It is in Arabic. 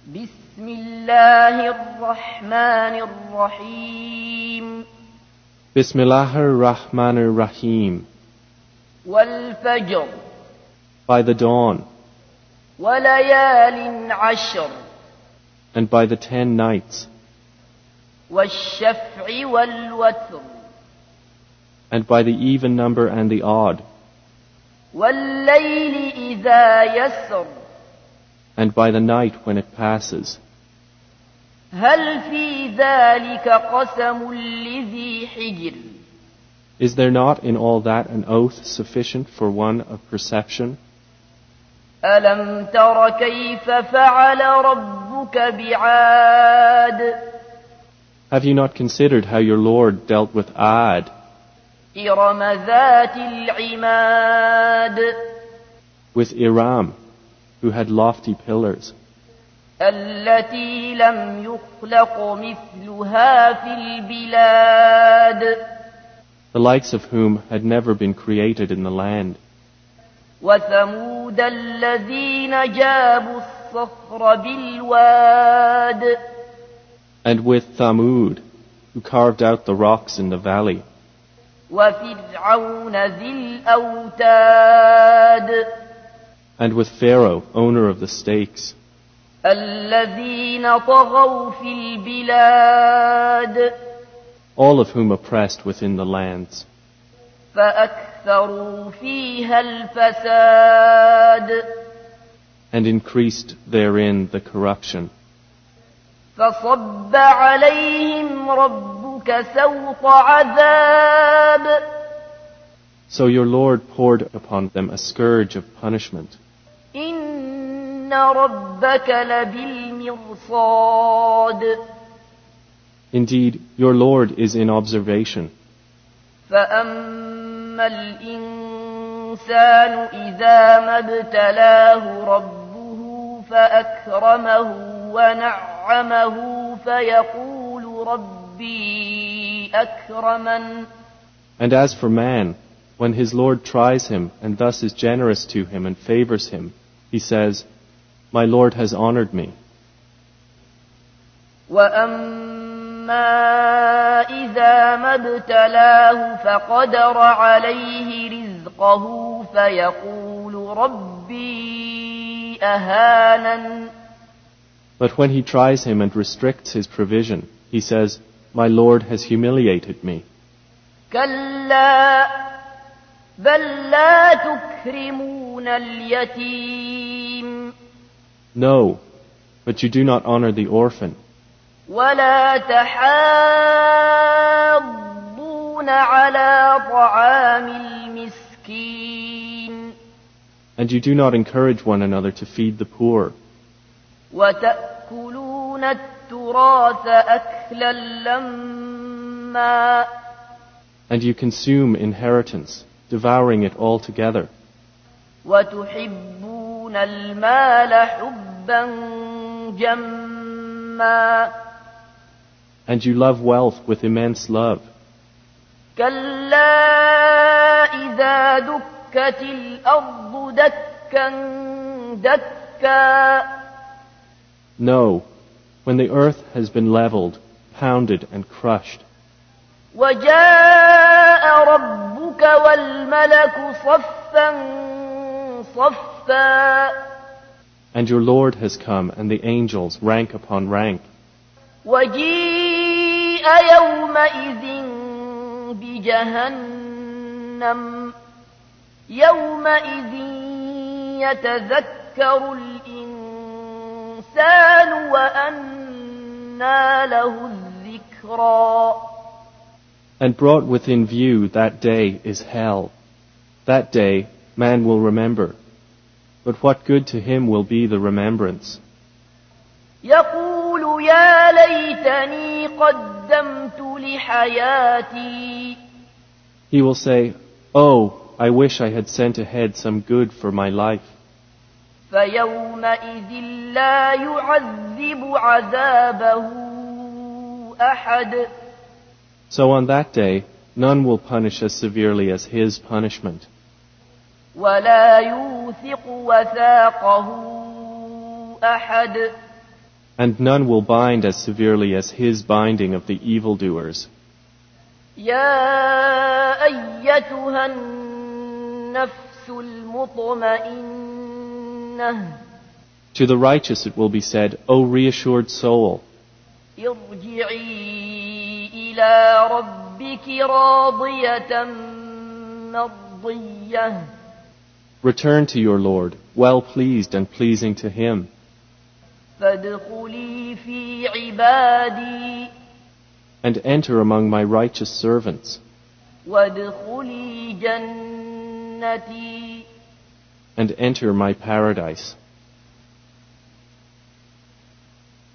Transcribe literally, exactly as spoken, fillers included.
بسم الله الرحمن الرحيم بسم الله الرحمن الرحيم والفجر By the dawn وليال عشر and by the ten nights والشفع والوتر and by the even number and the odd والليل إذا يسر and by the night when it passes. هل في ذلك قسم لذي حجر Is there not in all that an oath sufficient for one of perception? ألم تر كيف فعل ربك بعاد Have you not considered how your Lord dealt with Ad, إرم ذات العماد with Iram, who had lofty pillars, التي لم يخلق مثلها في البلاد the likes of whom had never been created in the land, وثمود الذين جابوا الصخر بالواد and with Thamud, who carved out the rocks in the valley, وفرعون ذي الأوتاد and with Pharaoh, owner of the stakes, الذين طغوا في البلاد all of whom oppressed within the lands, فأكثروا فيها الفساد and increased therein the corruption. فصب عليهم ربك سوط عذاب So your Lord poured upon them a scourge of punishment. إن ربك لبالمرصاد Indeed, your Lord is in observation. فأما الإنسان إذا ما ابتلاه ربه فأكرمه ونعمه فيقول ربي أكرمن And as for man, when his Lord tries him and thus is generous to him and favors him, he says, My Lord has honored me. وأما إذا ما ابتلاه فقدر عليه رزقه فيقول ربي أهانن But when he tries him and restricts his provision, he says, My Lord has humiliated me. كلا بل لا تكرمون اليتيم No, but you do not honor the orphan, ولا تحاضون على طعام المسكين and you do not encourage one another to feed the poor, وتأكلون التراث أكلا لما and you consume inheritance, devouring it all together, وتحبون المال حبا جما and you love wealth with immense love. كلا إذا دكت الأرض دكا دكا No, when the earth has been leveled, pounded and crushed, وجاء ربك والملك صفا صفا and your Lord has come and the angels rank upon rank, وجيء يومئذ بجهنم يومئذ يتذكر الإنسان وأنى له الذكرى and brought within view that day is hell. That day man will remember, but what good to him will be the remembrance? يقول يا ليتني قدمت لحياتي He will say, Oh, I wish I had sent ahead some good for my life. فيومئذ لا يعذب عذابه أحد So on that day, none will punish as severely as his punishment, ولا يوثق وثاقه أحد And none will bind as severely as his binding of the evildoers. يا أيتها النفس المطمئنة To the righteous it will be said, O reassured soul, ارجعي إلى ربك راضية مرضية return to your Lord, well pleased and pleasing to him. فادخلي في عبادي And enter among my righteous servants. وادخلي جنتي And enter my paradise.